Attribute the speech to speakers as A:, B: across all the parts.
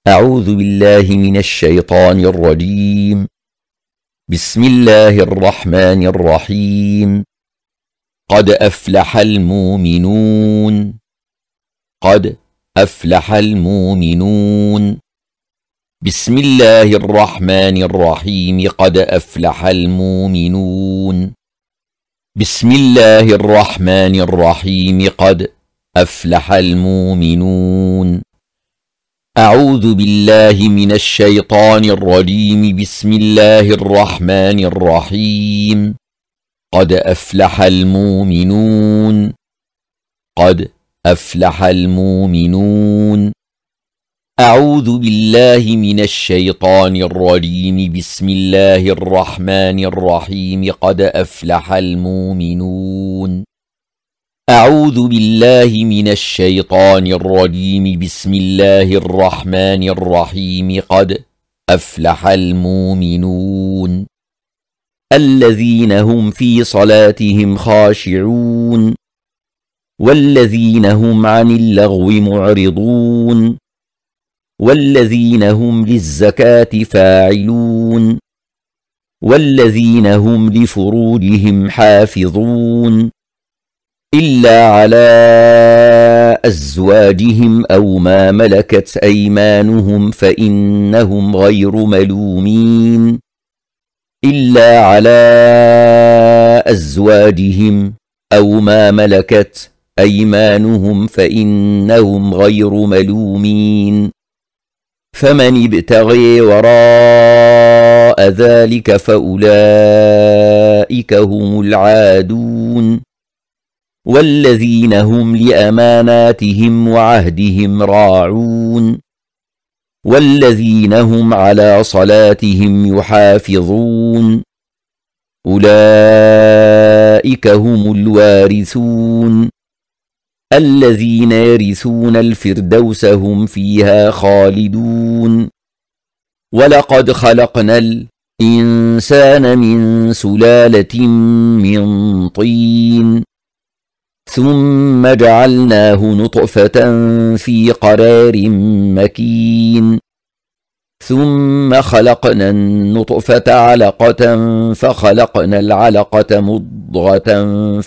A: أعوذ بالله من الشيطان الرجيم. بسم الله الرحمن الرحيم. قد أفلح المؤمنون. قد أفلح المؤمنون. بسم الله الرحمن الرحيم. قد أفلح المؤمنون. بسم الله الرحمن الرحيم. قد أفلح المؤمنون. أعوذ بالله من الشيطان الرجيم. بسم الله الرحمن الرحيم. قد أفلح المؤمنون. قد أفلح المؤمنون. أعوذ بالله من الشيطان الرجيم. بسم الله الرحمن الرحيم. قد أفلح المؤمنون. أعوذ بالله من الشيطان الرجيم. بسم الله الرحمن الرحيم. قد أفلح المؤمنون الذين هم في صلاتهم خاشعون والذين هم عن اللغو معرضون والذين هم للزكاة فاعلون والذين هم لفروجهم حافظون إلا على أزواجهم أو ما ملكت أيمانهم فإنهم غير ملومين. إلا على أزواجهم أو ما ملكت أيمانهم فإنهم غير ملومين. فمن ابتغي وراء ذلك فأولئك هم العادون والذين هم لأماناتهم وعهدهم راعون والذين هم على صلاتهم يحافظون. أولئك هم الوارثون الذين يرثون الفردوس هم فيها خالدون. ولقد خلقنا الإنسان من سلالة من طين ثم جعلناه نطفة في قرار مكين ثم خلقنا النطفة علقة فخلقنا العلقة مضغة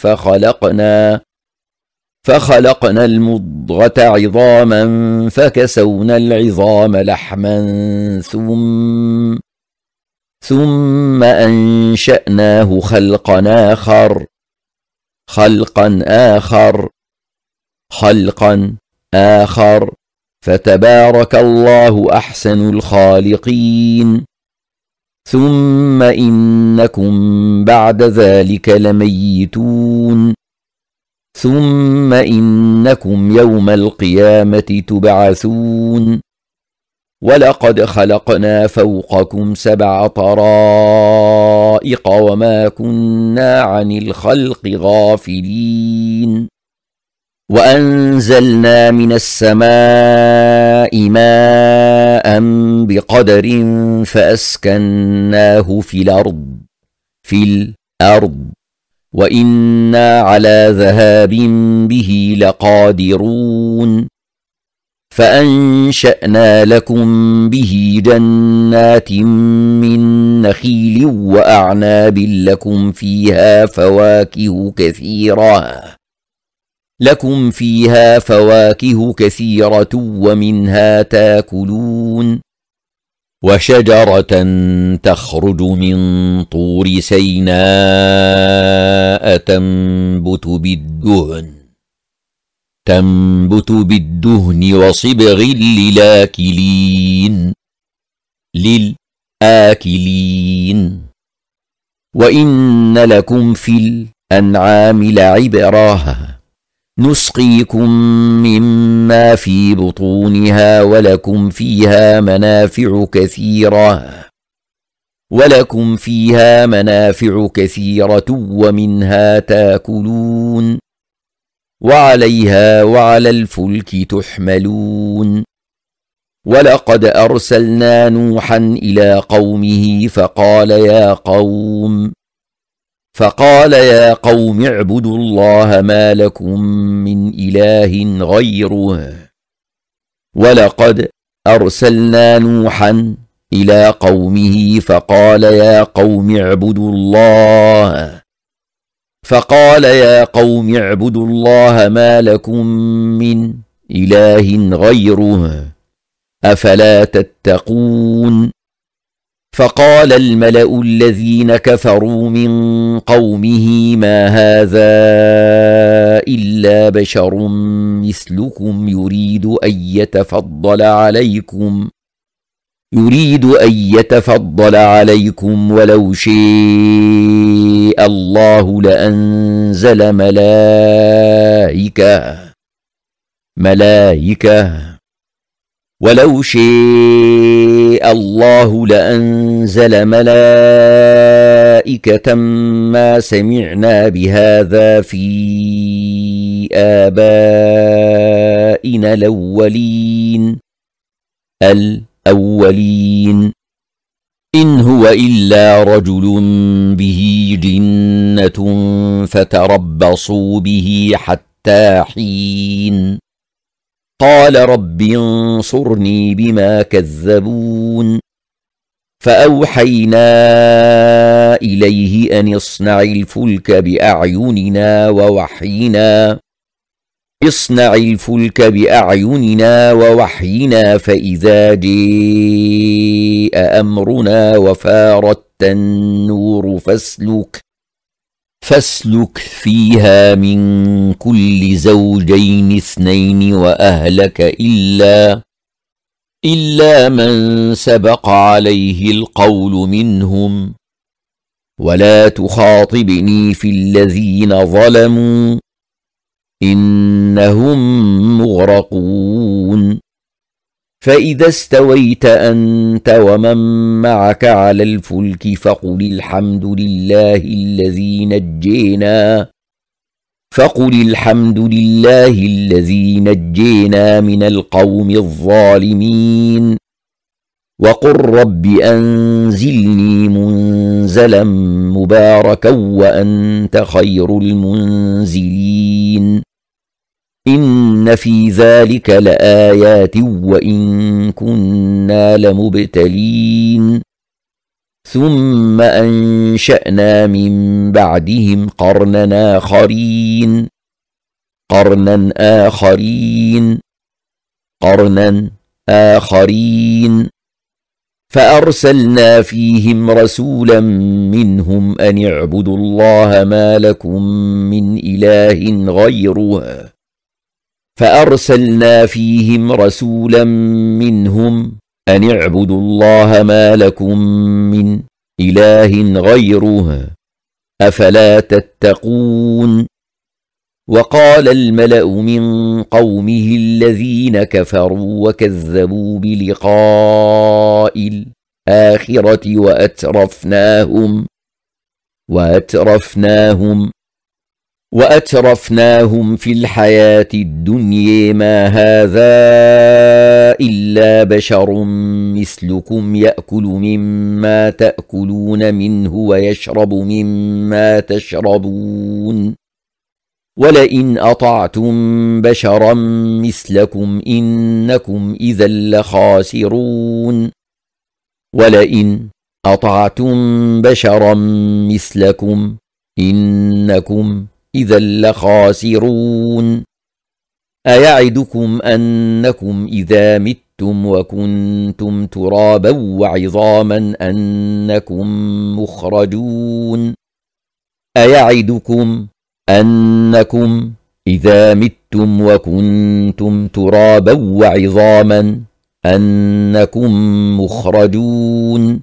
A: فخلقنا المضغة عظاما فكسونا العظام لحما ثم أنشأناه خلقا آخر فتبارك الله أحسن الخالقين. ثم إنكم بعد ذلك لميتون. ثم إنكم يوم القيامة تبعثون. ولقد خلقنا فوقكم 7 طرائق وما كنا عن الخلق غافلين. وأنزلنا من السماء ماء بقدر فأسكناه في الأرض وإنا على ذهاب به لقادرون. فأنشأنا لكم به جنات من نخيل وأعناب لكم فيها فواكه كثيرة ومنها تاكلون. وشجرة تخرج من طور سيناء تنبت بالدهن وصبغ للآكلين. وإن لكم في الأنعام لعبرة نسقيكم مما في بطونها ولكم فيها منافع كثيرة ومنها تاكلون وعليها وعلى الفلك تحملون. ولقد أرسلنا نوحا إلى قومه فقال يا قوم اعبدوا الله ما لكم من إله غيره ولقد أرسلنا نوحا إلى قومه فقال يا قوم اعبدوا الله ما لكم من إله غيره أفلا تتقون. فقال الملأ الذين كفروا من قومه ما هذا إلا بشر مثلكم يريد أن يتفضل عليكم ولو شاء الله لأنزل ملائكة ما سمعنا بهذا في آبائنا الأولين إن هو إلا رجل به جنة فتربصوا به حتى حين. قال رب انصرني بما كذبون. فأوحينا إليه أن اصنع الفلك بأعيننا ووحينا فإذا جاء أمرنا وفارت النور فاسلك فيها من كل زوجين 2 وأهلك إلا من سبق عليه القول منهم ولا تخاطبني في الذين ظلموا إنهم مغرقون. فإذا استويت أنت ومن معك على الفلك فقل الحمد لله الذي نجينا من القوم الظالمين وقل رب أنزلني منزلا مباركا وأنت خير المنزلين. إن في ذلك لآيات وإن كنا لمبتلين. ثم أنشأنا من بعدهم قرنا آخرين فأرسلنا فيهم رسولا منهم أن اعبدوا الله ما لكم من إله غيره أفلا تتقون. وقال الملأ من قومه الذين كفروا وكذبوا بلقاء الآخرة وأترفناهم في الحياة الدنيا ما هذا إلا بشر مثلكم يأكل مما تأكلون منه ويشرب مما تشربون ولئن أطعتم بشرا مثلكم إنكم إذا لخاسرون. أيعدكم أنكم إذا متم وكنتم ترابا وعظاما أنكم مخرجون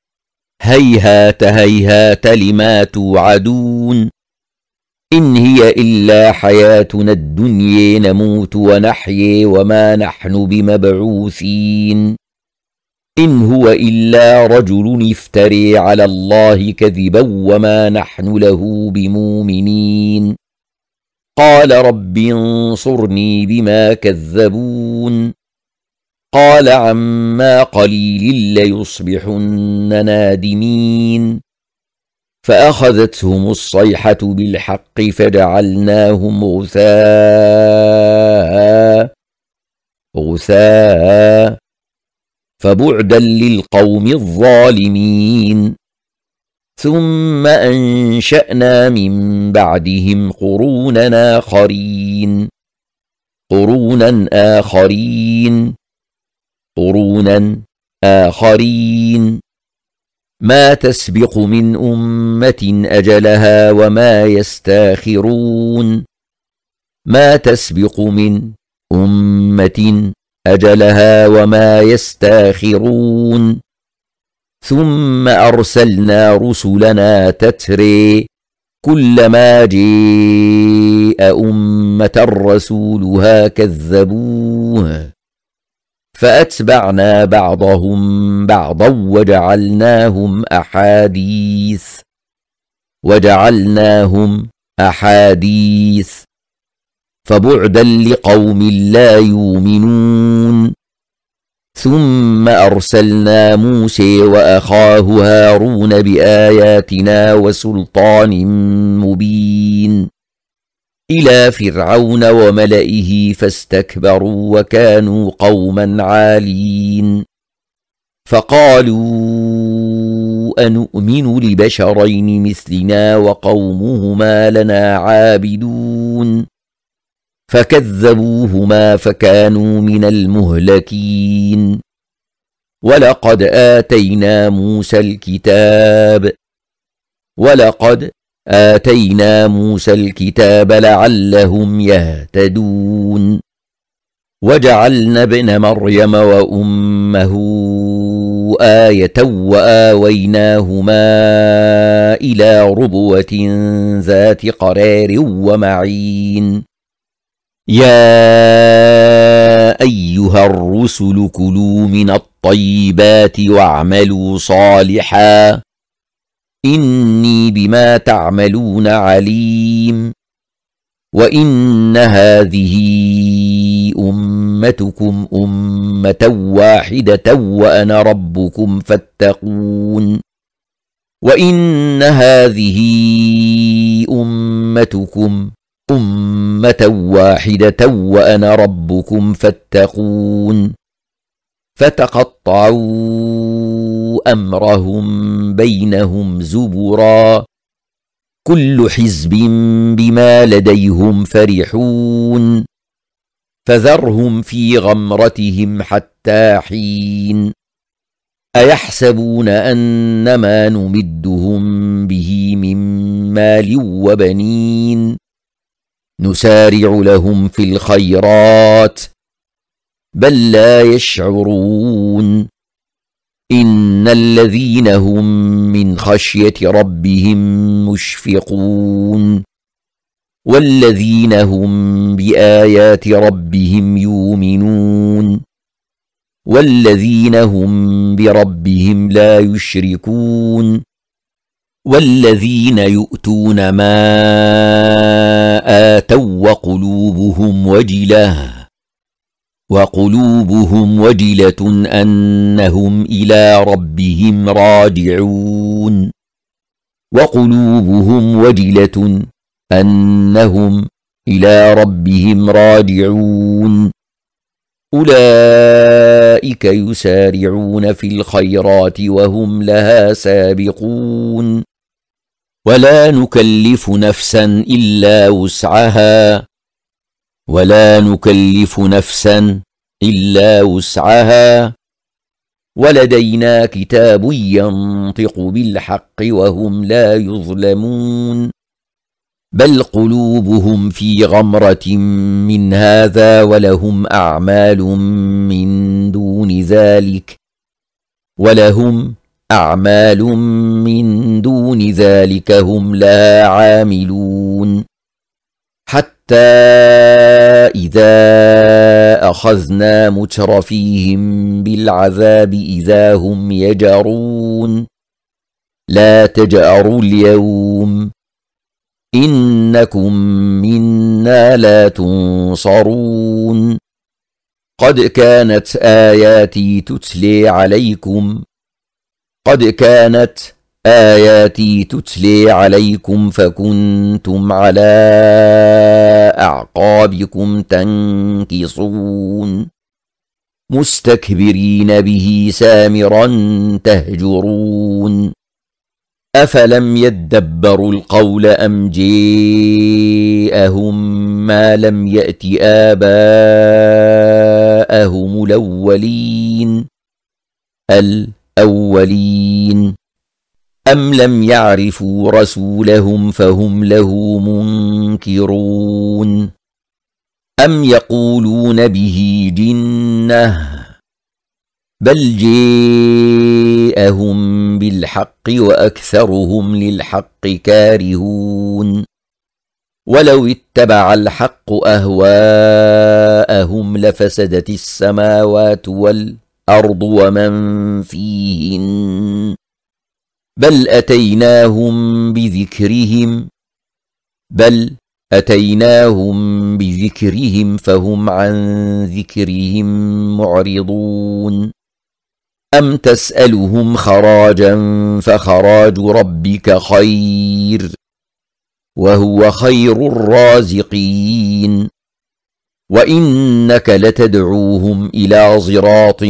A: هيهات لما توعدون. إن هي إلا حياتنا الدنيا نموت ونحيي وما نحن بمبعوثين. إن هو إلا رجل افتري على الله كذبا وما نحن له بمؤمنين. قال رب انصرني بما كذبون. قال عما قليل ليصبحن نادمين. فأخذتهم الصيحة بالحق فجعلناهم غثاء فبعدا للقوم الظالمين. ثم أنشأنا من بعدهم قرونا آخرين ما تسبق من أمة أجلها وما يستاخرون ثم أرسلنا رسلنا تتري كلما جاء أمة رسولها كذبوه فأتبعنا بعضهم بعضا وجعلناهم أحاديث فبعدا لقوم لا يؤمنون. ثم أرسلنا موسى وأخاه هارون بآياتنا وسلطان مبين إلى فرعون وملئه فاستكبروا وكانوا قوما عالين. فقالوا أنؤمن لبشرين مثلنا وقومهما لنا عابدون فكذبوهما فكانوا من المهلكين. ولقد آتينا موسى الكتاب لعلهم يهتدون. وجعلنا ابن مريم وأمه آية وآويناهما إلى ربوة ذات قرار ومعين. يا أيها الرسل كلوا من الطيبات واعملوا صالحا إني بما تعملون عليم. وإن هذه أمتكم أمة واحدة وأنا ربكم فاتقون. فتقطعوا أمرهم بينهم زبرا كل حزب بما لديهم فرحون. فذرهم في غمرتهم حتى حين. أيحسبون أنما نمدهم به من مال وبنين نسارع لهم في الخيرات بل لا يشعرون. إن الذين هم من خشية ربهم مشفقون والذين هم بآيات ربهم يؤمنون والذين هم بربهم لا يشركون والذين يؤتون ما آتوا وقلوبهم وجلة أنهم إلى ربهم راجعون. أولئك يسارعون في الخيرات وهم لها سابقون. ولا نكلف نفسا إلا وسعها ولدينا كتاب ينطق بالحق وهم لا يظلمون. بل قلوبهم في غمرة من هذا ولهم أعمال من دون ذلك هم لها عاملون. حتى إذا أخذنا مترفيهم بالعذاب إذا هم يجأرون. لا تجأروا اليوم إنكم منا لا تنصرون. قد كانت آياتي تتلي عليكم فكنتم على أعقابكم تنكصون. مستكبرين به سامرا تهجرون أفلم يدبروا القول أم جاءهم ما لم يأت آباءهم الأولين أم لم يعرفوا رسولهم فهم له منكرون أم يقولون به جنة بل جاءهم بالحق وأكثرهم للحق كارهون ولو اتبع الحق أهواءهم لفسدت السماوات والأرض ومن فيهن بل أتيناهم بذكرهم فهم عن ذكرهم معرضون أم تسألهم خراجا فخراج ربك خير وهو خير الرازقين وإنك لتدعوهم إلى صراط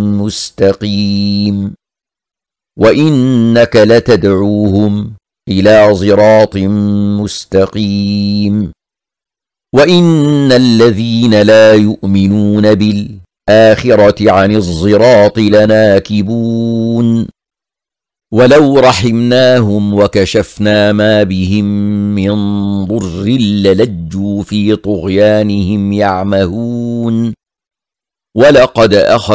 A: مستقيم وإن الذين لا يؤمنون بالآخرة عن الصراط لناكبون ولو رحمناهم وكشفنا ما بهم من ضر للجوا في طغيانهم يعمهون ولقد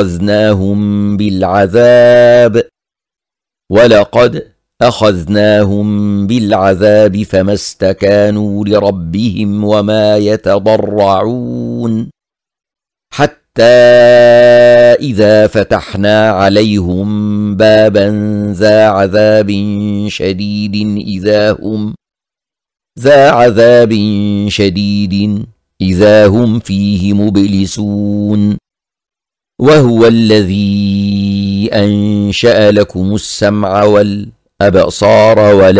A: أخذناهم بالعذاب فما استكانوا لربهم وما يتضرعون حتى إذا فتحنا عليهم بابا ذا عذاب شديد إذا هم فيه مبلسون وهو الذي أنشأ لكم السمع والأبصار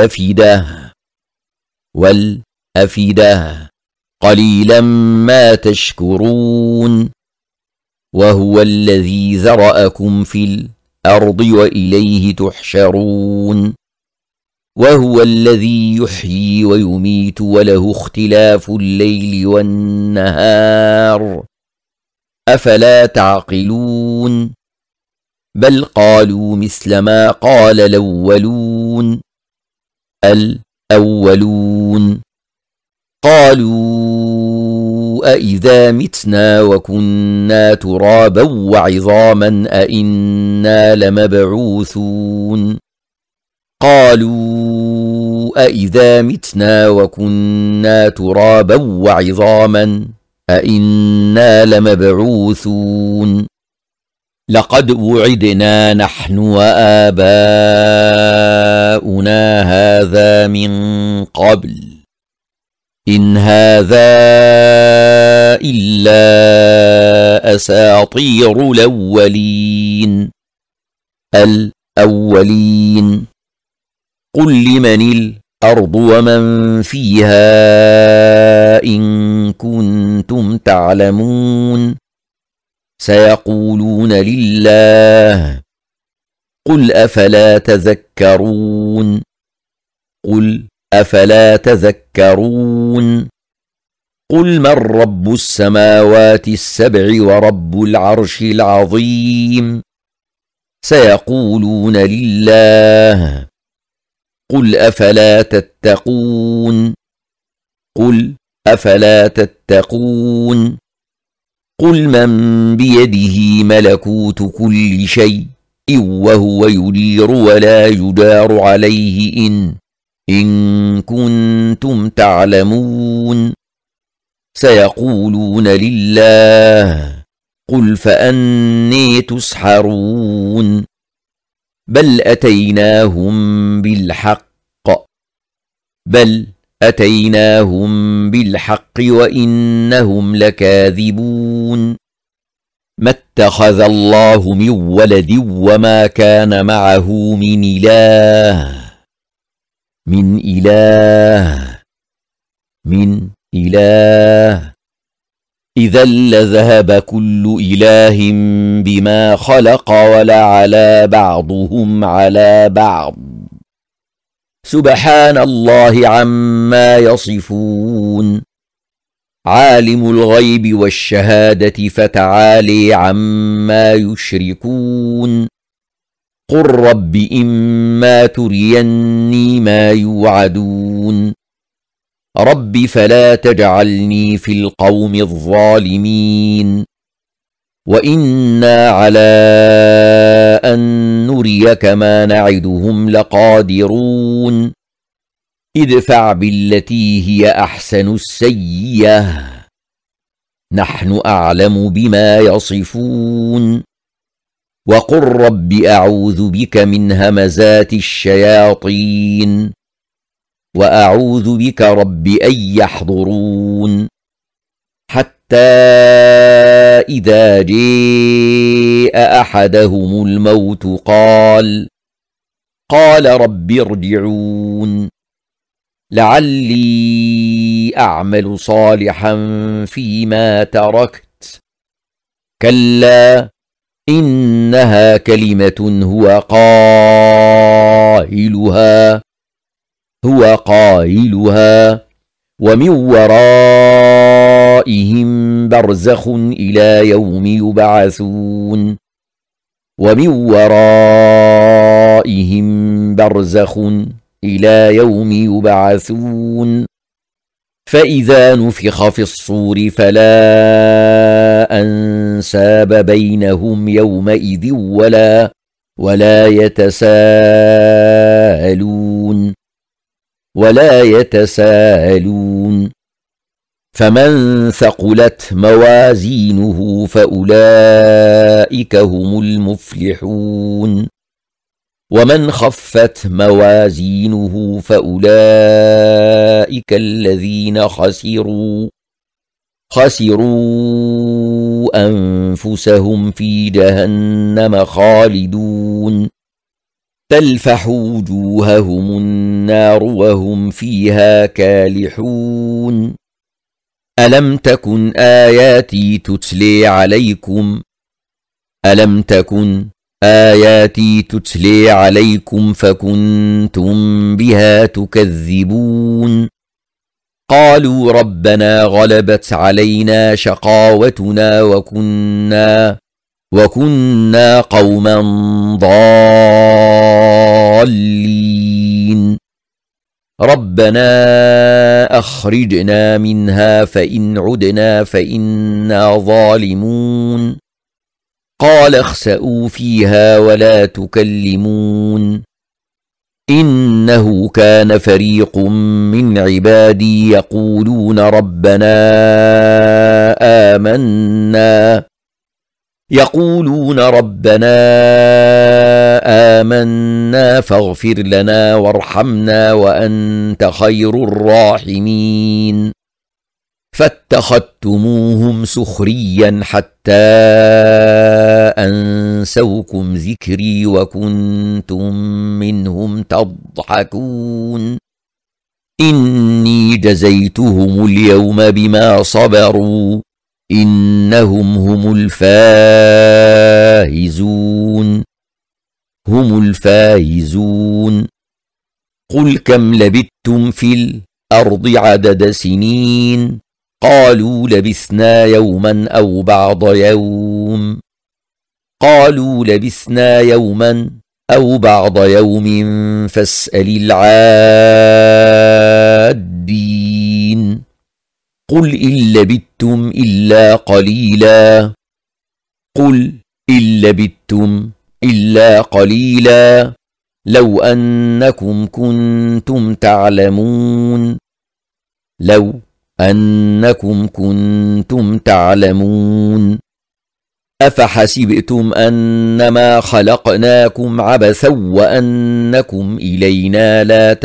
A: والأفئدة قليلا ما تشكرون وهو الذي ذرأكم في الأرض وإليه تحشرون وهو الذي يحيي ويميت وله اختلاف الليل والنهار أفلا تعقلون بل قالوا مثل ما قال الأولون قالوا أإذا متنا وكنا ترابا وعظاما أإنا لمبعوثون لقد وعدنا نحن وآباؤنا هذا من قبل إن هذا إلا أساطير الأولين قل لمن الأرض ومن فيها إن كنتم تعلمون سيقولون لله قل أفلا تذكرون قل من رب السماوات السبع ورب العرش العظيم سيقولون لله قل أفلا تتقون قل من بيده ملكوت كل شيء وهو يدير ولا يدار عليه إن كنتم تعلمون سيقولون لله قل فأني تسحرون بل أتيناهم بالحق وإنهم لكاذبون ما اتخذ الله من ولد وما كان معه من إله إذا لذهب كل إله بما خلق ولعلى بعضهم على بعض سبحان الله عما يصفون عالم الغيب والشهادة فتعالي عما يشركون قل رب إما تريني ما يوعدون رب فلا تجعلني في القوم الظالمين وإنا على أن نريك ما نعدهم لقادرون ادفع بالتي هي أحسن السيئة نحن أعلم بما يصفون وقل رب أعوذ بك من همزات الشياطين وأعوذ بك رب أن يحضرون حتى إذا جاء أحدهم الموت قال رب ارجعون لعلي أعمل صالحا فيما تركت كلا إنها كلمة هو قائلها ومن ورائهم برزخ إلى يوم يبعثون فإذا نفخ في الصور فلا أنساب بينهم يومئذ ولا يتساءلون فمن ثقلت موازينه فأولئك هم المفلحون ومن خفت موازينه فأولئك الذين خسروا أنفسهم في جهنم خالدون تلفح وجوههم النار وهم فيها كالحون ألم تكن آياتي تتلي عليكم فكنتم بها تكذبون قالوا ربنا غلبت علينا شقاوتنا وكنا قوما ضالين ربنا أخرجنا منها فإن عدنا فإنا ظالمون قال اخسئوا فيها ولا تكلمون إنه كان فريق من عبادي يقولون ربنا آمنا فاغفر لنا وارحمنا وأنت خير الراحمين فاتخذتموهم سخريا حتى أنسوكم ذكري وكنتم منهم تضحكون إني جزيتهم اليوم بما صبروا إنهم هم الفائزون قل كم لبثتم في الأرض عدد سنين قالوا لبثنا يوما أو بعض يوم فاسأل العادين قل إن لبثتم إلا قليلا لو أنكم كنتم تعلمون أفحسبتم أنما خلقناكم عبثا وأنكم إلينا لا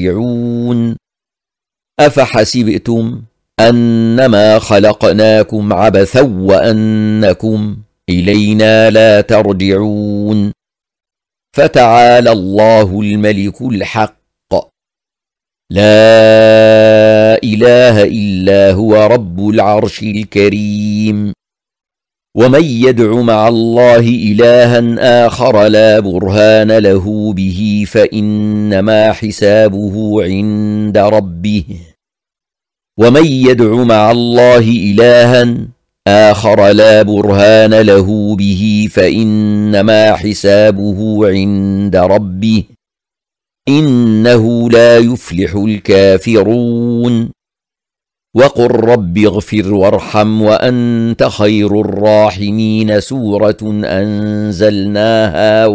A: ترجعون فتعالى الله الملك الحق لا إله إلا هو رب العرش الكريم. ومن يدع مع الله إلها آخر لا برهان له به فإنما حسابه عند ربه. ومن يدع مع الله إلها آخر لا برهان له به فإنما حسابه عند ربه إنه لا يفلح الكافرون. وقل رب اغفر وارحم وأنت خير الراحمين. سورة أنزلناها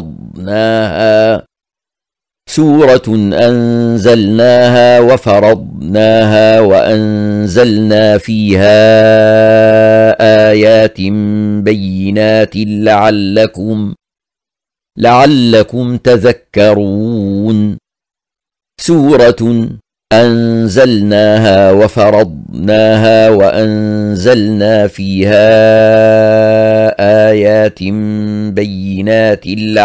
A: وفرضناها وأنزلنا فيها آيات بينات لعلكم تذكرون. سورة أنزلناها وفرضناها وأنزلنا فيها آيات بينات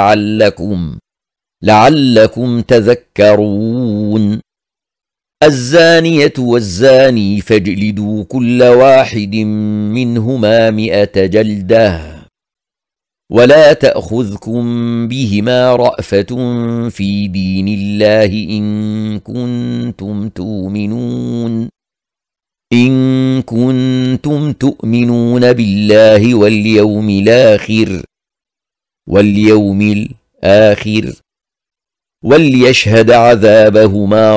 A: لعلكم تذكرون. الزانية والزاني فاجلدوا كل واحد منهما 100 جلدة ولا تأخذكم بهما رأفة في دين الله إن كنتم تؤمنون بالله واليوم الآخر وليشهد عذابهما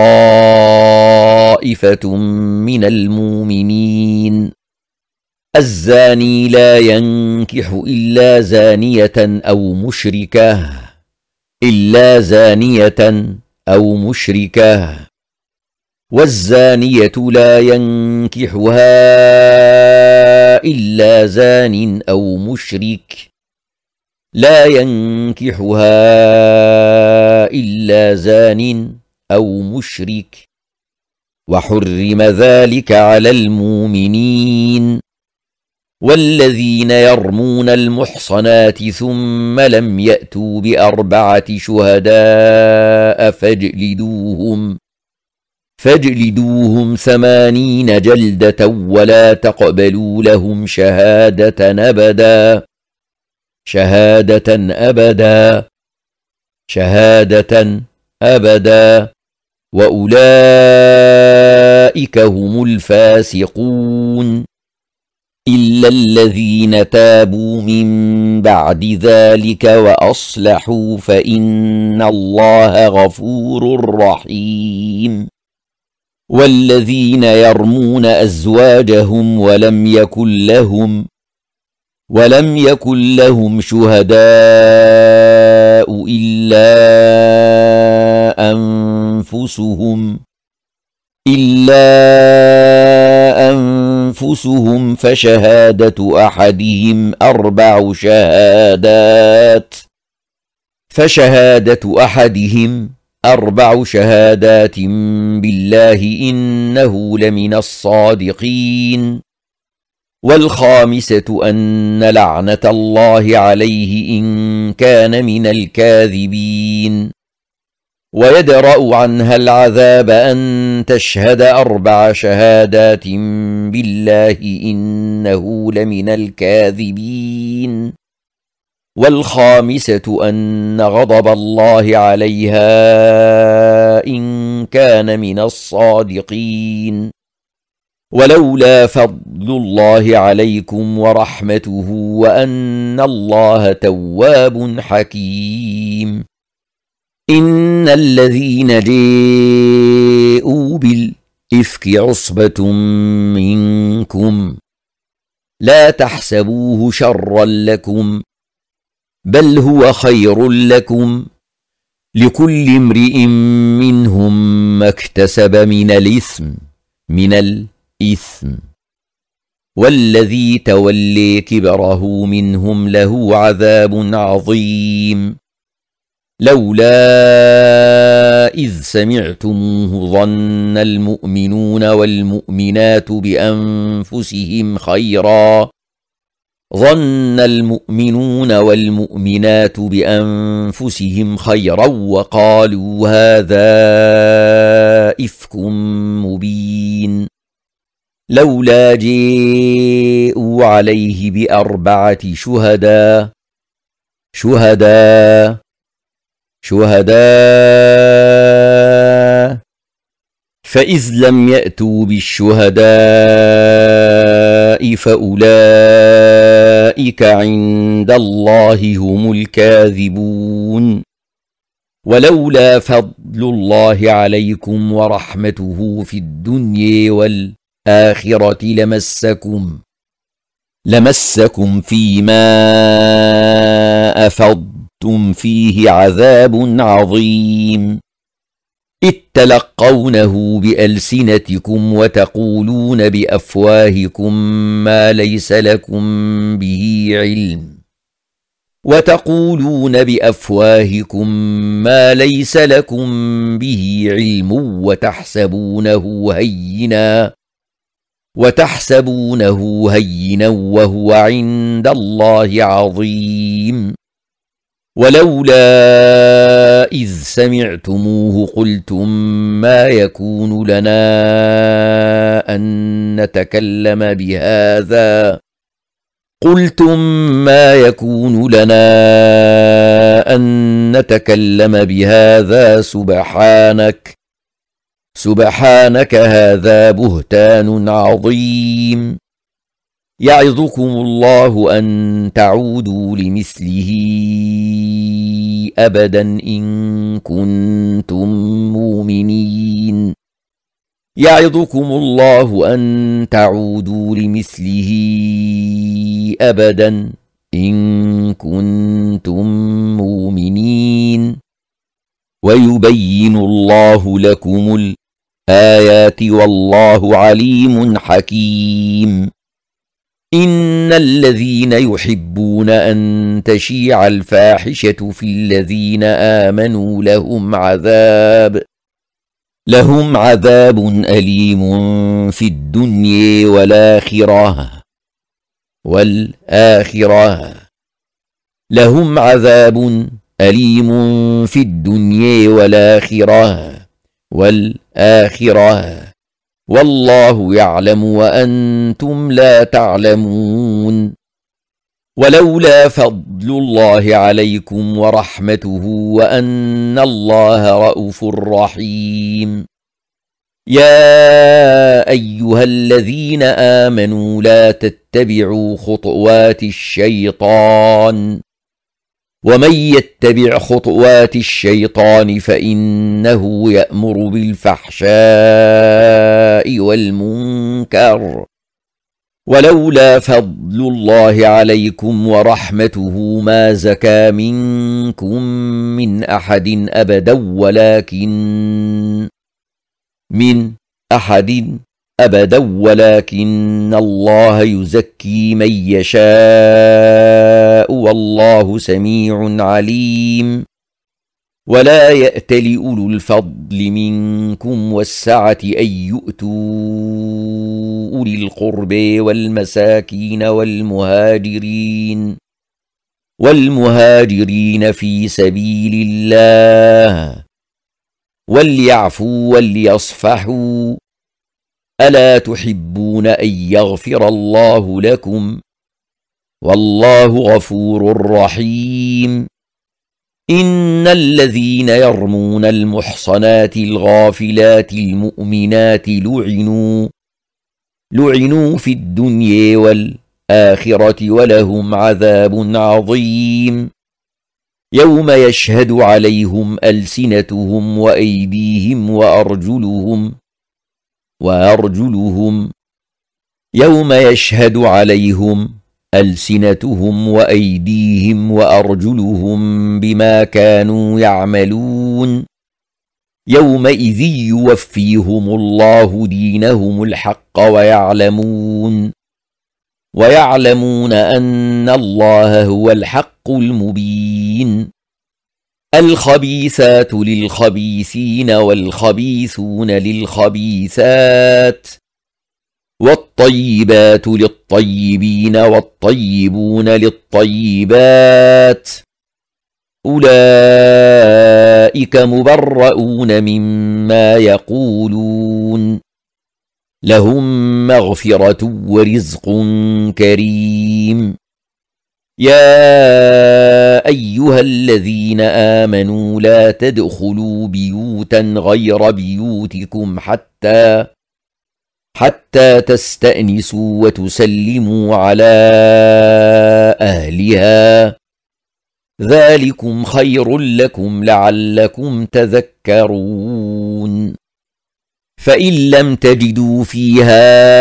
A: طائفة من المؤمنين. الزاني لا ينكح إلا زانية أو مشركة والزانية لا ينكحها إلا زان أو مشرك وحرم ذلك على المؤمنين. والذين يرمون المحصنات ثم لم يأتوا ب4 شهداء فاجلدوهم 80 جلدة ولا تقبلوا لهم شهادة أبدا وأولئك هم الفاسقون. إلا الذين تابوا من بعد ذلك وأصلحوا فإن الله غفور رحيم. والذين يرمون أزواجهم ولم يكن لهم شهداء إلا أنفسهم فشهادة أحدهم 4 شهادات بالله إنه لمن الصادقين. والخامسة أن لعنة الله عليه إن كان من الكاذبين. ويدرأ عنها العذاب أن تشهد 4 شهادات بالله إنه لمن الكاذبين. والخامسة أن غضب الله عليها إن كان من الصادقين. ولولا فضل الله عليكم ورحمته وأن الله تواب حكيم. إن الذين جاءوا بالإفك عصبة منكم لا تحسبوه شرا لكم بل هو خير لكم لكل امرئ منهم ما اكتسب من الإثم والذي تولي كبره منهم له عذاب عظيم. لولا إذ سمعتموه ظن المؤمنون والمؤمنات بأنفسهم خيرا ظن المؤمنون والمؤمنات بأنفسهم خيرا وقالوا هذا إفك مبين لولا جاءوا عليه بأربعة شهداء فإذ لم يأتوا بالشهداء فأولئك عند الله هم الكاذبون ولولا فضل الله عليكم ورحمته في الدنيا والآخرة لمسكم فيما أفضتم فيه عذاب عظيم إذ تلقونه بألسنتكم وتقولون بأفواهكم ما ليس لكم به علم وتحسبونه هينا وهو عند الله عظيم ولولا إذ سمعتموه قلتم ما يكون لنا أن نتكلم بهذا سبحانك هذا بهتان عظيم يعظكم الله أن تعودوا لمثله أبدا إن كنتم مؤمنين ويبين الله لكم الآيات والله عليم حكيم إن الذين يحبون أن تشيع الفاحشة في الذين آمنوا لهم عذاب أليم في الدنيا والآخرة والله يعلم وأنتم لا تعلمون ولولا فضل الله عليكم ورحمته وأن الله رءوف رحيم يا أيها الذين آمنوا لا تتبعوا خطوات الشيطان ومن يتبع خطوات الشيطان فإنه يأمر بالفحشاء والمنكر ولولا فضل الله عليكم ولكن ما زكى منكم من أحد أبدا ولكن الله يزكي من يشاء والله سميع عليم ولا يأتل أولو الفضل منكم والسعة أن يؤتوا أولي القرب والمساكين والمهاجرين في سبيل الله وليعفوا وليصفحوا ألا تحبون أن يغفر الله لكم والله غفور رحيم إن الذين يرمون المحصنات الغافلات المؤمنات لعنوا في الدنيا والآخرة ولهم عذاب عظيم يوم يشهد عليهم ألسنتهم وأيديهم وأرجلهم بما كانوا يعملون يومئذ يوفيهم الله دينهم الحق ويعلمون أن الله هو الحق المبين الخبيثات للخبيثين والخبيثون للخبيثات والطيبات للطيبين والطيبون للطيبات أولئك مبرؤون مما يقولون لهم مغفرة ورزق كريم يا أيها الذين آمنوا لا تدخلوا بيوتا غير بيوتكم حتى تستأنسوا وتسلموا على أهلها ذلكم خير لكم لعلكم تذكرون فإن لم تجدوا فيها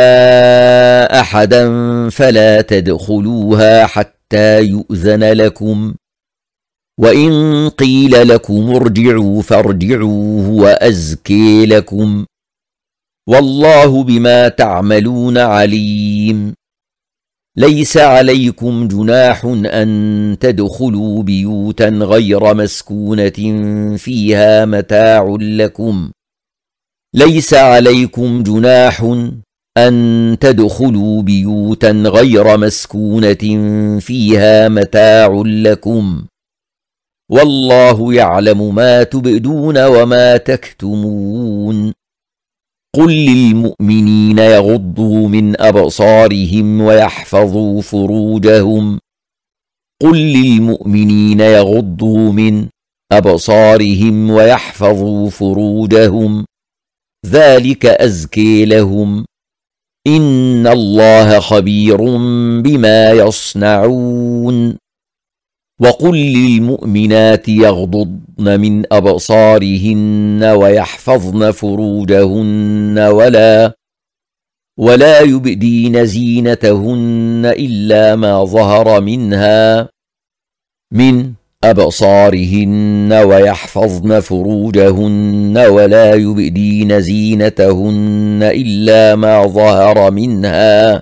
A: أحدا فلا تدخلوها حتى يؤذن لكم وإن قيل لكم ارجعوا فارجعوا هو أزكي لكم والله بما تعملون عليم ليس عليكم جناح أن تدخلوا بيوتا غير مسكونة فيها متاع لكم ليس عليكم جناح أن تدخلوا بيوتا غير مسكونة فيها متاع لكم والله يعلم ما تبدون وما تكتمون قل للمؤمنين يغضوا من أبصارهم ويحفظوا فروجهم قل للمؤمنين يغضوا من أبصارهم ويحفظوا فروجهم ذلك أزكي لهم إن الله خبير بما يصنعون وقل للمؤمنات يغضضن من أبصارهن ويحفظن فروجهن ولا يبدين زينتهن إلا ما ظهر منها من أبصارهن ويحفظن فروجهن ولا يبدين زينتهن إلا ما ظهر منها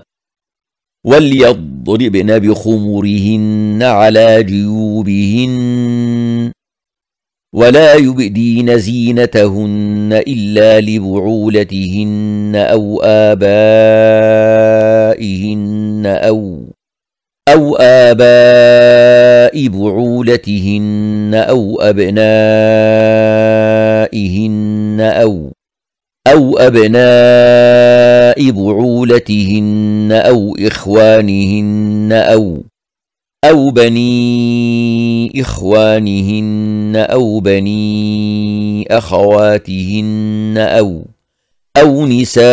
A: وليضربن بخمرهن على جيوبهن ولا يبدين زينتهن إلا لبعولتهن أو آبائهن أو آباء بعولتهن أو أبنائهن أو أبناء بعولتهن أو إخوانهن أو بني إخوانهن أو بني أخواتهن أو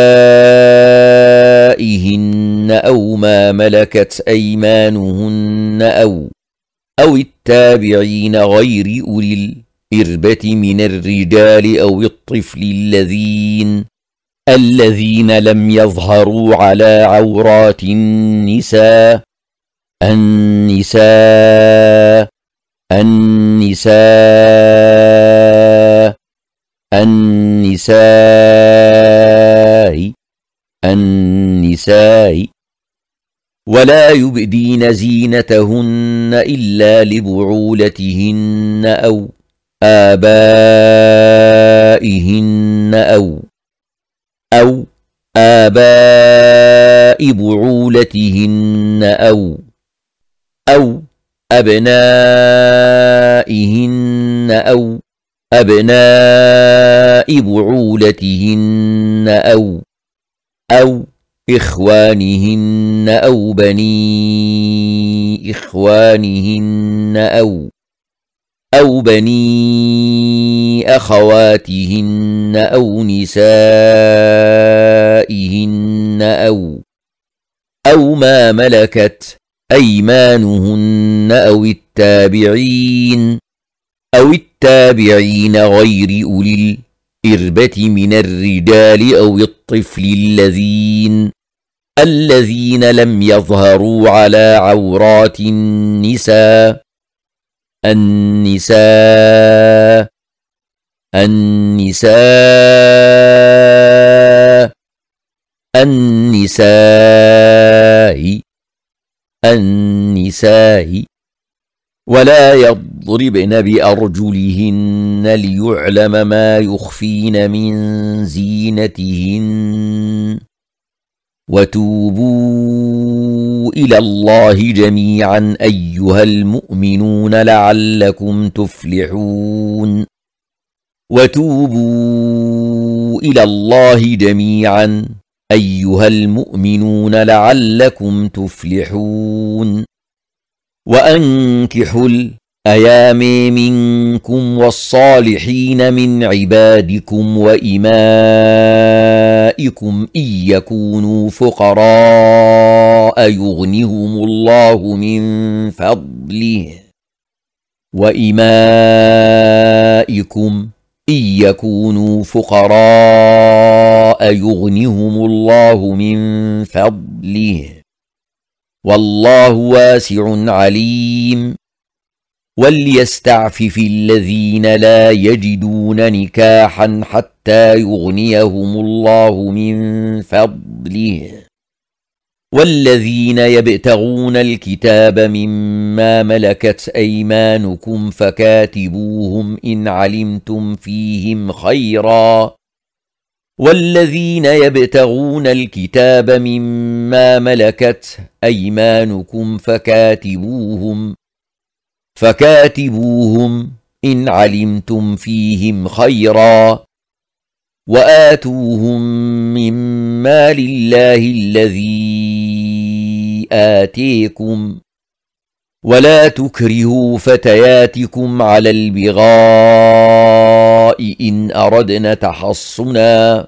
A: نسائهن أو ما ملكت أيمانهن أو التابعين غير أولي الإربة من الرجال أو الطفل الذين لم يظهروا على عورات النساء النساء ولا يبدين زينتهن إلا لبعولتهن أو آبائهن أو آباء بعولتهن أو أبنائهن أو أبناء بعولتهن أو إخوانهن أو بني إخوانهن أو بني أخواتهن أو نسائهن أو ما ملكت أيمانهن أو التابعين غير أولي الإربة من الرجال أو الطفل الذين لم يظهروا على عورات النساء ولا يضربن بأرجلهن ليعلم ما يخفين من زينتهن وتوبوا إلى الله جميعا أيها المؤمنون لعلكم تفلحون وتوبوا إلى الله جميعا أيها المؤمنون لعلكم تفلحون وأنكحوا الأيام منكم والصالحين من عبادكم وإمائكم إن يكونوا فقراء يغنهم الله من فضله وإمائكم إن يكونوا فقراء يغنهم الله من فضله والله واسع عليم وليستعفف الذين لا يجدون نكاحا حتى يغنيهم الله من فضله والذين يبتغون الكتاب مما ملكت أيمانكم فكاتبوهم إن علمتم فيهم خيرا والذين يبتغون الكتاب مما ملكت أيمانكم فكاتبوهم إن علمتم فيهم خيرا وآتوهم من مال الله الذي آتيكم ولا تكرهوا فتياتكم على البغاء إن أردنا تحصنا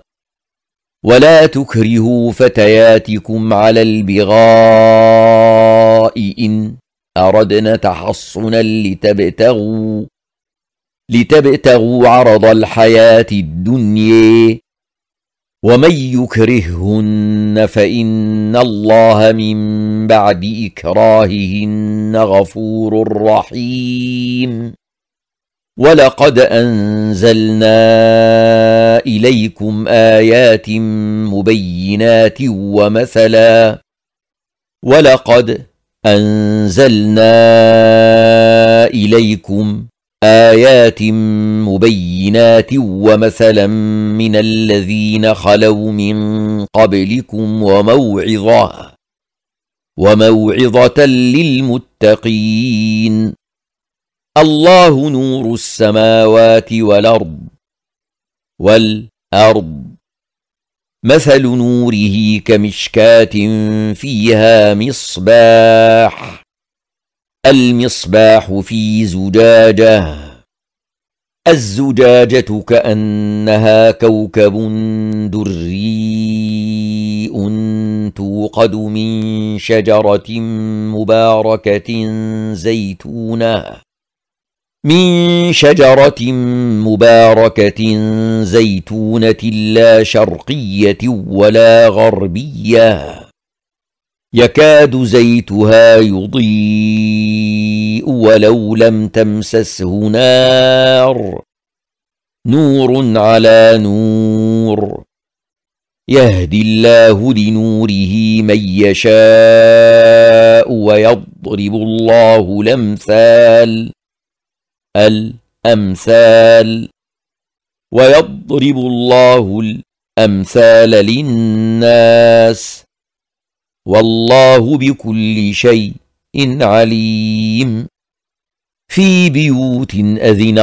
A: لتبتغوا عرض الحياة الدنيا ومن يكرههن فإن الله من بعد إكراههن غفور رحيم ولقد أنزلنا إليكم آيات مبينات ومثلا من الذين خلوا من قبلكم وموعظة للمتقين الله نور السماوات والأرض مثل نوره كمشكاة فيها المصباح في زجاجة الزجاجة كأنها كوكب دري توقد من شجرة مباركة زيتونة لا شرقية ولا غربية يكاد زيتها يضيء ولو لم تمسسه نور على نور يهدي الله لنوره من يشاء ويضرب الله الأمثال للناس والله بكل شيء عليم في بيوت أذن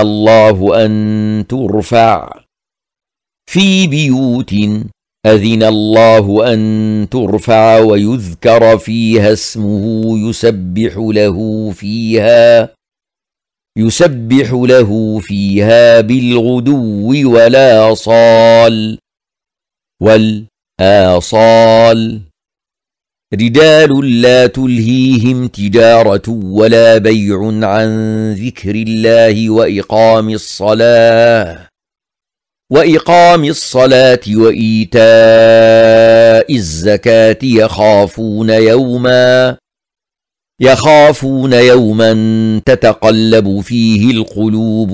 A: الله أن ترفع ويذكر فيها اسمه يسبح له فيها بالغدو والآصال رجال لا تلهيهم تجارة ولا بيع عن ذكر الله وإقام الصلاة وإيتاء الزكاة يخافون يوما تتقلب فيه القلوب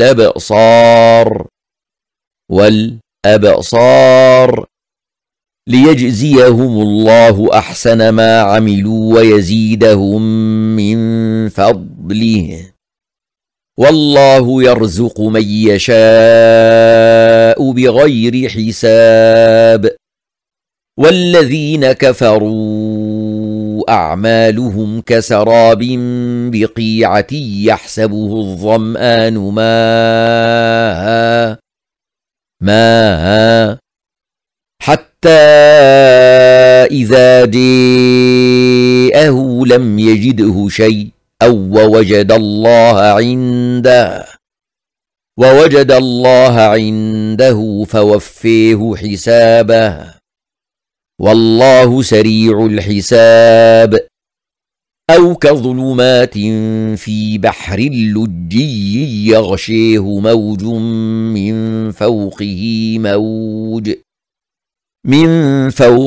A: والأبصار ليجزيهم الله أحسن ما عملوا ويزيدهم من فضله والله يرزق من يشاء بغير حساب والذين كفروا أعمالهم كسراب بقيعة يحسبه الظمآن ماء حتى إذا جاءه لم يجده شيئا ووجد الله عنده فوفيه حسابه والله سريع الحساب أو كظلمات في بحر لجي يغشيه موج من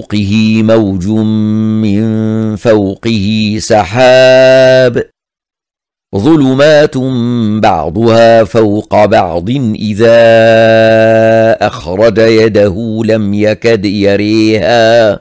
A: فوقه سحاب ظلمات بعضها فوق بعض إذا أخرج يده لم يكد يريها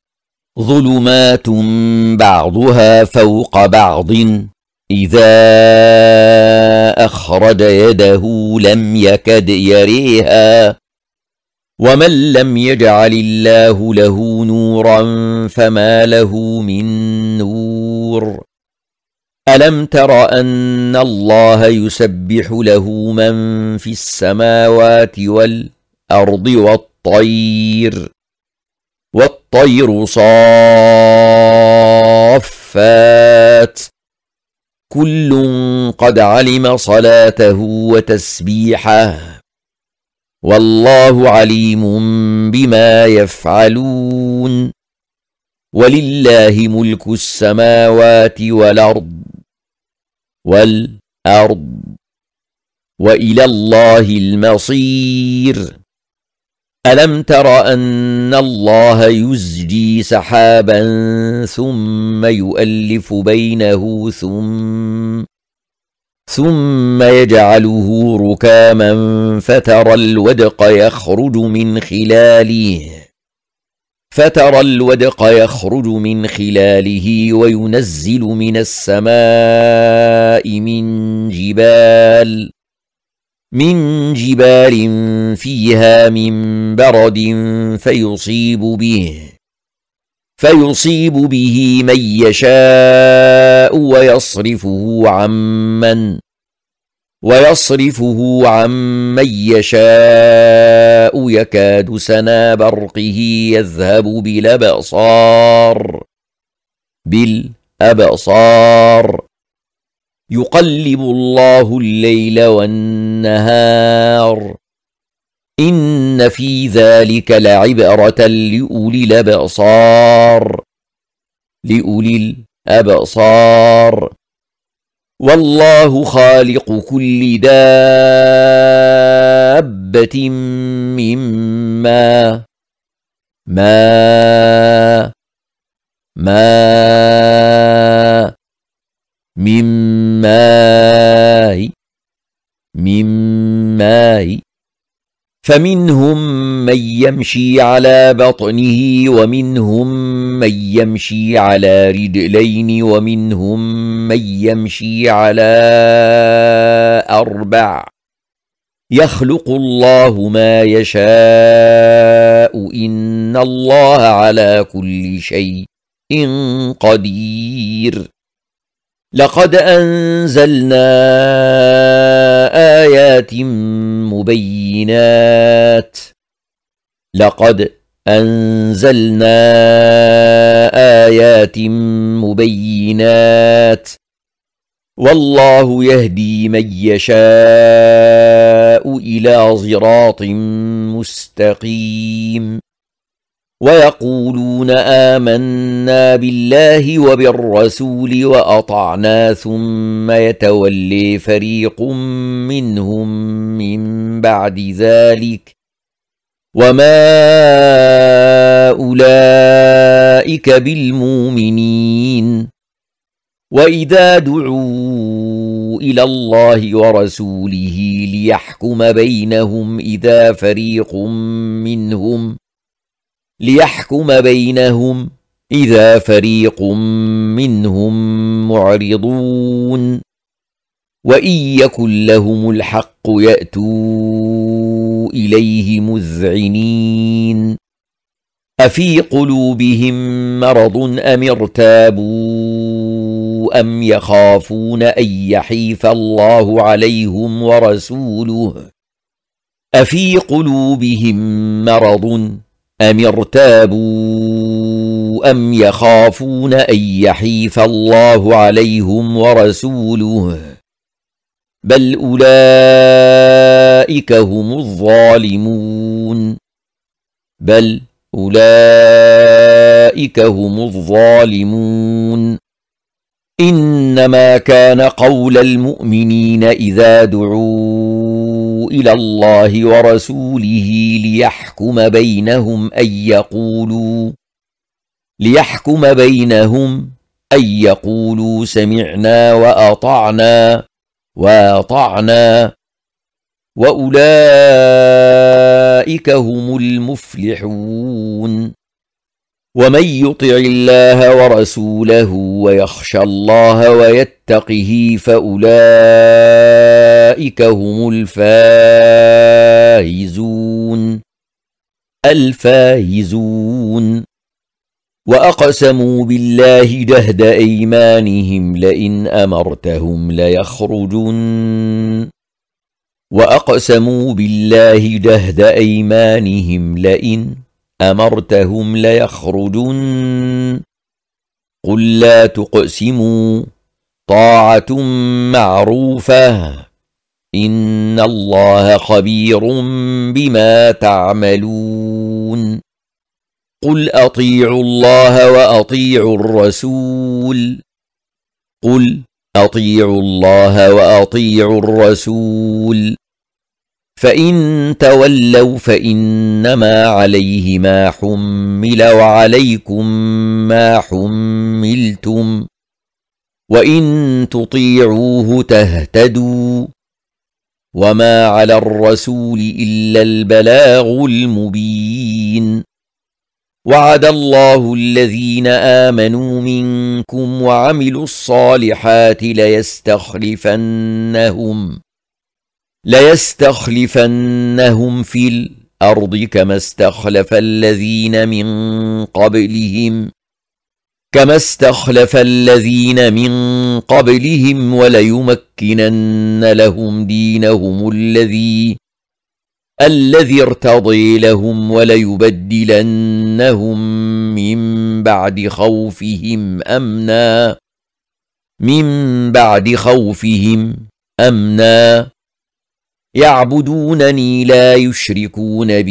A: ومن لم يجعل الله له نورا فما له من نور ألم تر أن الله يسبح له من في السماوات والأرض والطير صافات كل قد علم صلاته وتسبيحه والله عليم بما يفعلون ولله ملك السماوات والأرض وإلى الله المصير ألم تر أن الله يزجي سحابا ثم يؤلف بينه ثم يجعله ركاما فترى الودق يخرج من خلاله وينزل من السماء من جبال فيها من برد فيصيب به من يشاء ويصرفه عن من يشاء يكاد سنا برقه يذهب بالأبصار يقلب الله الليل والنهار إن في ذلك لعبرة لأولي الأبصار والله خالق كل دابة من ماء فمنهم من يمشي على بطنه ومنهم من يمشي على رجلين ومنهم من يمشي على 4 يخلق الله ما يشاء إن الله على كل شيء قدير لقد أنزلنا آيات مبينات والله يهدي من يشاء إلى صراط مستقيم ويقولون آمنا بالله وبالرسول وأطعنا ثم يتولي فريق منهم من بعد ذلك وما أولئك بالمؤمنين وإذا دعوا إلى الله ورسوله ليحكم بينهم إذا فريق منهم معرضون وإن يكن لهم الحق يأتوا إليه مذعنين أفي قلوبهم مرض أم ارتابوا أم يخافون أن يحيف الله عليهم ورسوله أفي قلوبهم مرض أم ارتابوا أم يخافون أن يحيف الله عليهم ورسوله بل أولئك هم الظالمون إنما كان قول المؤمنين إذا دعوا إلى الله ورسوله ليحكم بينهم أن يقولوا سمعنا وأطعنا وأولئك هم المفلحون ومن يطع الله ورسوله ويخشى الله ويتقه فأولئك هم الفائزون وأقسموا بالله جهد أيمانهم لئن أمرتهم ليخرجن قل لا تقسموا طاعة معروفة إن الله خبير بما تعملون قل أطيعوا الله وأطيعوا الرسول فإن تولوا فإنما عليه ما حمل وعليكم ما حملتم وإن تطيعوه تهتدوا وما على الرسول إلا البلاغ المبين وعد الله الذين آمنوا منكم وعملوا الصالحات ليستخلفنهم في الأرض كما استخلف الذين من قبلهم وليمكنن لهم دينهم الذي ارتضي لهم وليبدلنهم من بعد خوفهم أمنا يعبدونني لا يشركون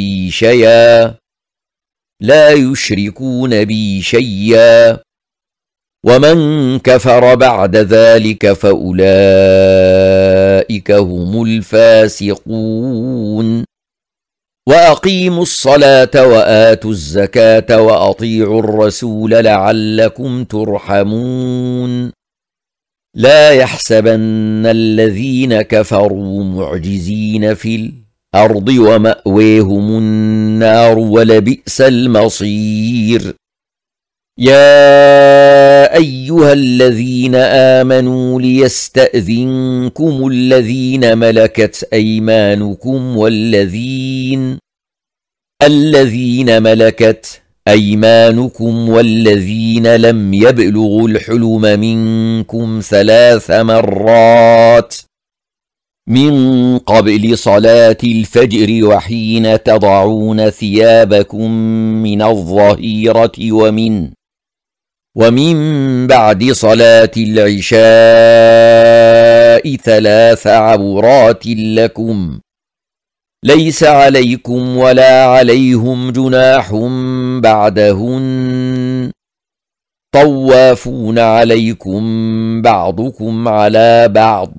A: بي شيئا ومن كفر بعد ذلك فأولئك هم الفاسقون وأقيموا الصلاة وآتوا الزكاة وأطيعوا الرسول لعلكم ترحمون لا يحسبن الذين كفروا معجزين في الأرض ومأويهم النار ولبئس المصير يا أيها الذين آمنوا ليستأذنكم الذين ملكت أيمانكم والذين لم يبلغوا الحلم منكم 3 مرات من قبل صلاة الفجر وحين تضعون ثيابكم من الظهيرة ومن بعد صلاة العشاء 3 عورات لكم ليس عليكم ولا عليهم جناح بعدهن طوافون عليكم بعضكم على بعض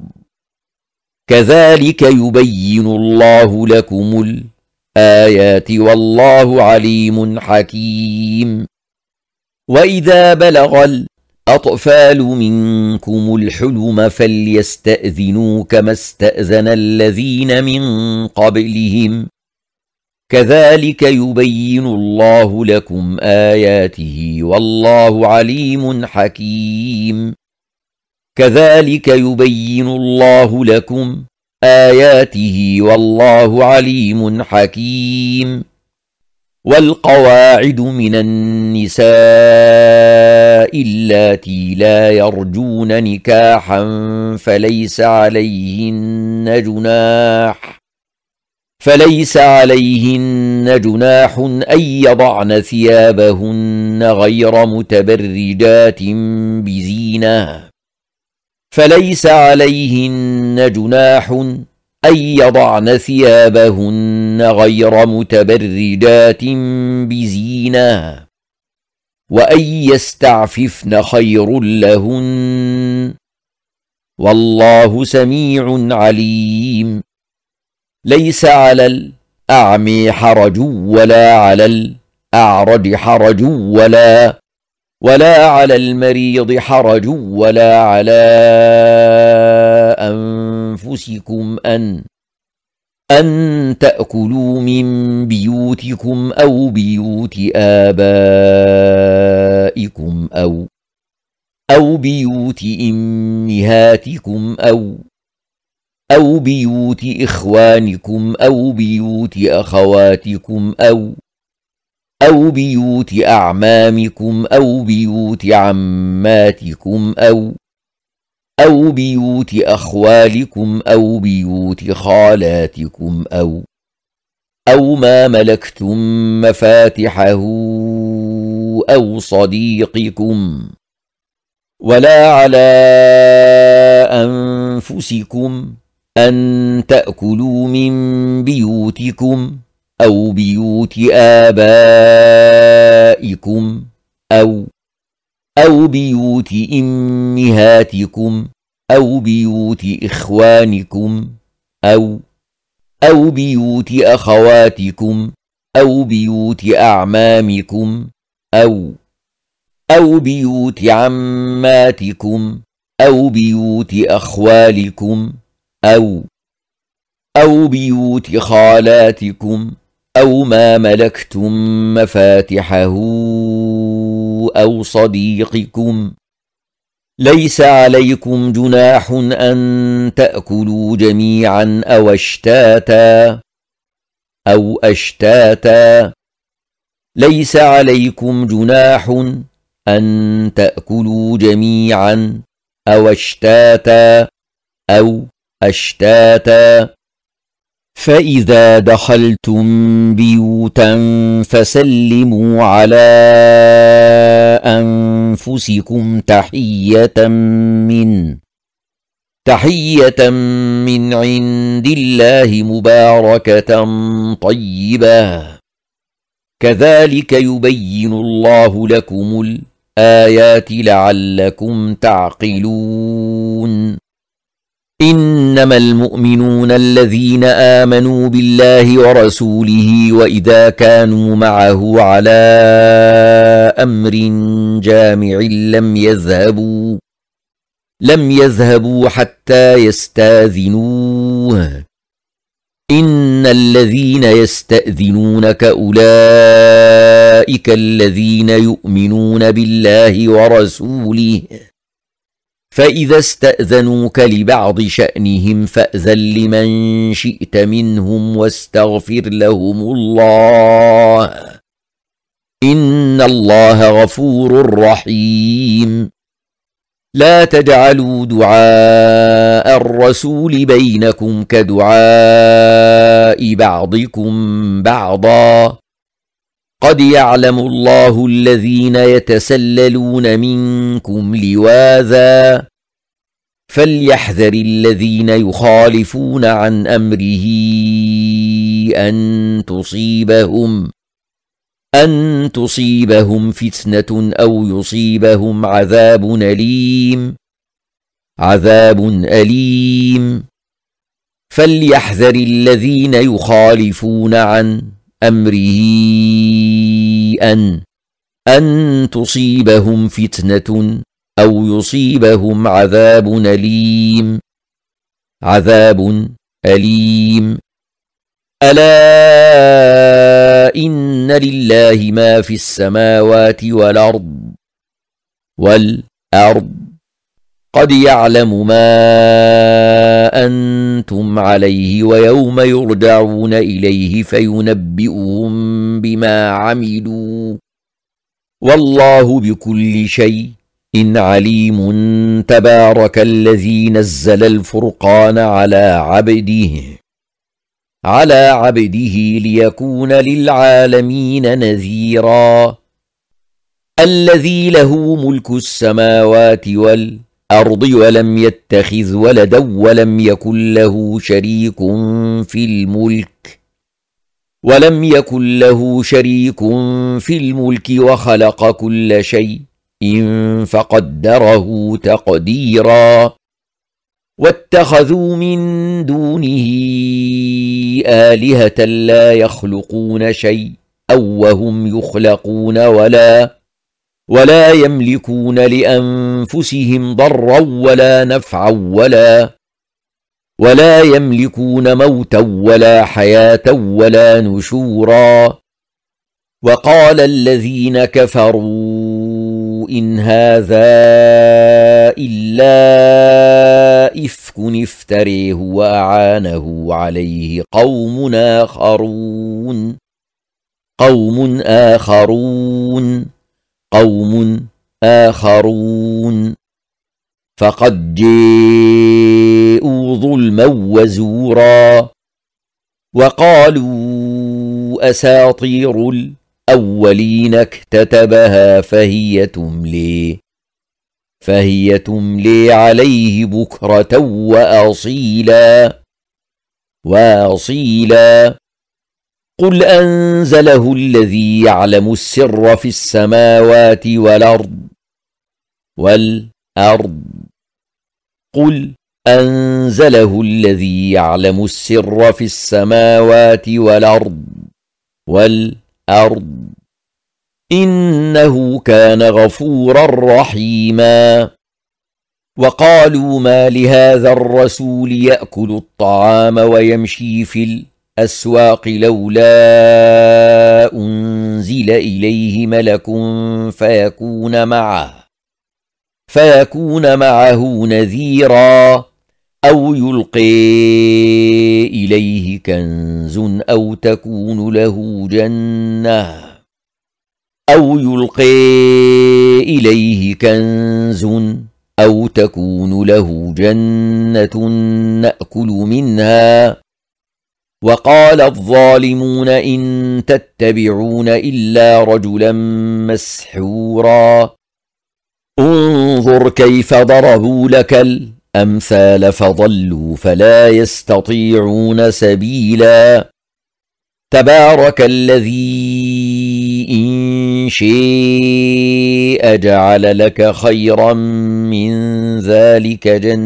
A: كذلك يبين الله لكم الآيات والله عليم حكيم وإذا بلغ الأطفال منكم الحلم فليستأذنوا كما استأذن الذين من قبلهم كذلك يبين الله لكم آياته والله عليم حكيم كذلك يبين الله لكم آياته والله عليم حكيم والقواعد من النساء اللاتي لا يرجون نكاحا فليس عليهن جناح أن يضعن ثيابهن غير متبرجات بزينة وأن يستعففن خير لهن والله سميع عليم. ليس على الأعمى حرج ولا على الأعرج حرج ولا على المريض حرج ولا على أنفسكم أن تأكلوا من بيوتكم أو بيوت آبائكم أو بيوت أمهاتكم أو بيوت إخوانكم أو بيوت أخواتكم أو بيوت أعمامكم أو بيوت عماتكم أو بيوت أخوالكم أو بيوت خالاتكم أو ما ملكتم مفاتحه أو صديقكم ولا على أنفسكم أن تأكلوا من بيوتكم أو بيوت آبائكم أو بيوت أمهاتكم أو بيوت إخوانكم أو بيوت أخواتكم أو بيوت أعمامكم أو بيوت عماتكم أو بيوت أخوالكم أو بيوت خالاتكم أو ما ملكتم مفاتحه أو صديقكم. ليس عليكم جناح أن تأكلوا جميعا أو أشتاتا ليس عليكم جناح أن تأكلوا جميعا أو أشتاتا فإذا دخلتم بيوتا فسلموا على أنفسكم تحية من عند الله مباركة طيبة كذلك يبين الله لكم الآيات لعلكم تعقلون. إنما المؤمنون الذين آمنوا بالله ورسوله وإذا كانوا معه على أمر جامع لم يذهبوا حتى يستاذنوه. إن الذين يستأذنونك أولئك الذين يؤمنون بالله ورسوله فإذا استأذنوك لبعض شأنهم فأذن لمن شئت منهم واستغفر لهم الله إن الله غفور رحيم. لا تجعلوا دعاء الرسول بينكم كدعاء بعضكم بعضا قد يعلم الله الذين يتسللون منكم لواذا فليحذر الذين يخالفون عن أمره أن تصيبهم فتنة أو يصيبهم عذاب أليم. فليحذر الذين يخالفون عن أمره أن تصيبهم فتنة أو يصيبهم عذاب أليم. ألا إن لله ما في السماوات والأرض قد يعلم ما أنتم عليه ويوم يرجعون إليه فينبئهم بما عملوا والله بكل شيء عليم. تبارك الذي نزل الفرقان على عبده ليكون للعالمين نذيرا. الذي له ملك السماوات والأرض ولم يتخذ ولدا ولم يكن له شريك في الملك وخلق كل شيء فقدره تقديرا. واتخذوا من دونه آلهة لا يخلقون شيئا وهم يخلقون ولا يملكون لأنفسهم ضرا ولا نفعا ولا يملكون موتا ولا حياة ولا نشورا. وقال الذين كفروا إن هذا إلا إفك افتريه وأعانه عليه قوم آخرون فقد جاءوا ظلما وزورا. وقالوا أساطير الأولين اكتتبها فهي تملي عليه بكرة وأصيلا. قل أنزله الذي يعلم السر في السماوات والأرض قل أنزله الذي يعلم السر في السماوات والأرض إنه كان غفورا رحيما. وقالوا ما لهذا الرسول يأكل الطعام ويمشي في الأسواق لولا أنزل إليه ملك فيكون معه نذيرا أو يلقي إليه كنز أو تكون له جنة نأكل منها. وقال الظالمون إن تتبعون إلا رجلا مسحورا. انظر كيف ضربوا لك الأمثال فضلوا فلا يستطيعون سبيلا. تبارك الذي إن شاء جعل لك خيرا من ذلك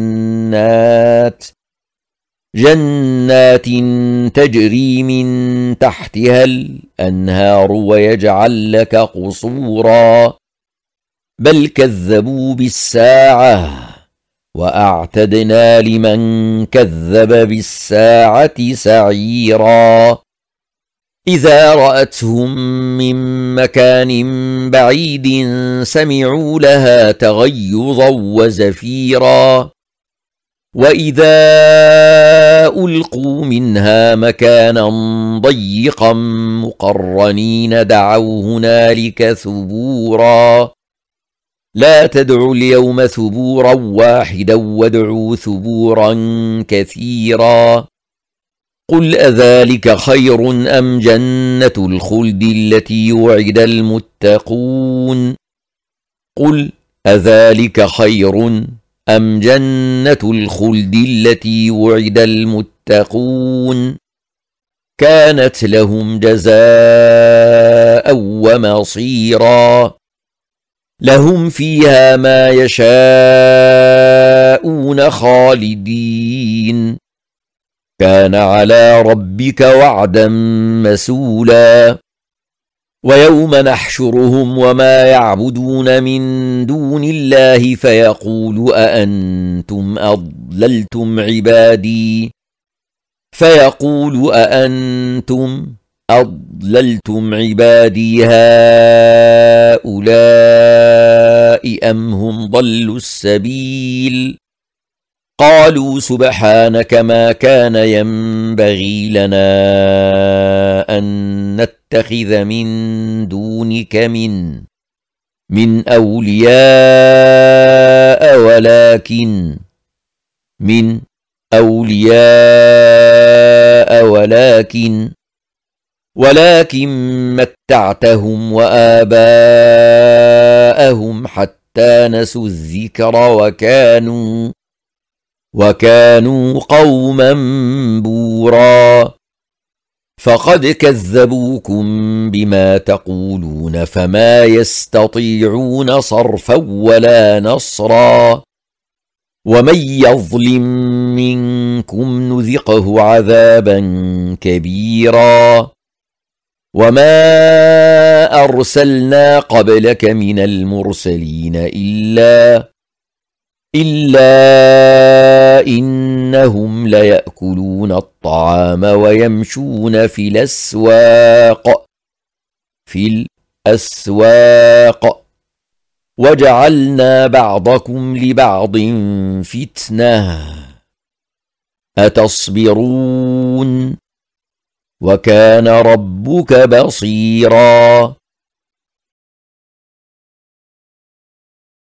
A: جنات تجري من تحتها الأنهار ويجعل لك قصورا. بل كذبوا بالساعة وأعتدنا لمن كذب بالساعة سعيرا. إذا رأتهم من مكان بعيد سمعوا لها تغيظا وزفيرا. وإذا ألقوا منها مكانا ضيقا مقرنين دعوا هنالك ثبورا. لا تدعوا اليوم ثبورا واحدا وادعوا ثبورا كثيرا. قل أذلك خير أم جنة الخلد التي وعد المتقون قل أذلك خير أم جنة الخلد التي وعد المتقون كانت لهم جزاء ومصيرا. لهم فيها ما يشاءون خالدين كان على ربك وعدا مسؤولا. ويوم نحشرهم وما يعبدون من دون الله فيقول أأنتم أضللتم عبادي أضللتم عبادي هؤلاء أم هم ضلوا السبيل قالوا سبحانك ما كان ينبغي لنا أن نتخذ من دونك من أولياء ولكن متعتهم وآباءهم حتى نسوا الذكر وكانوا قوما بورا فقد كذبوكم بما تقولون فما يستطيعون صرفا ولا نصرا ومن يظلم منكم نذقه عذابا كبيرا وما أرسلنا قبلك من المرسلين إلا إنهم ليأكلون الطعام ويمشون في الأسواق وجعلنا بعضكم لبعض فتنة أتصبرون وكان ربك بصيرا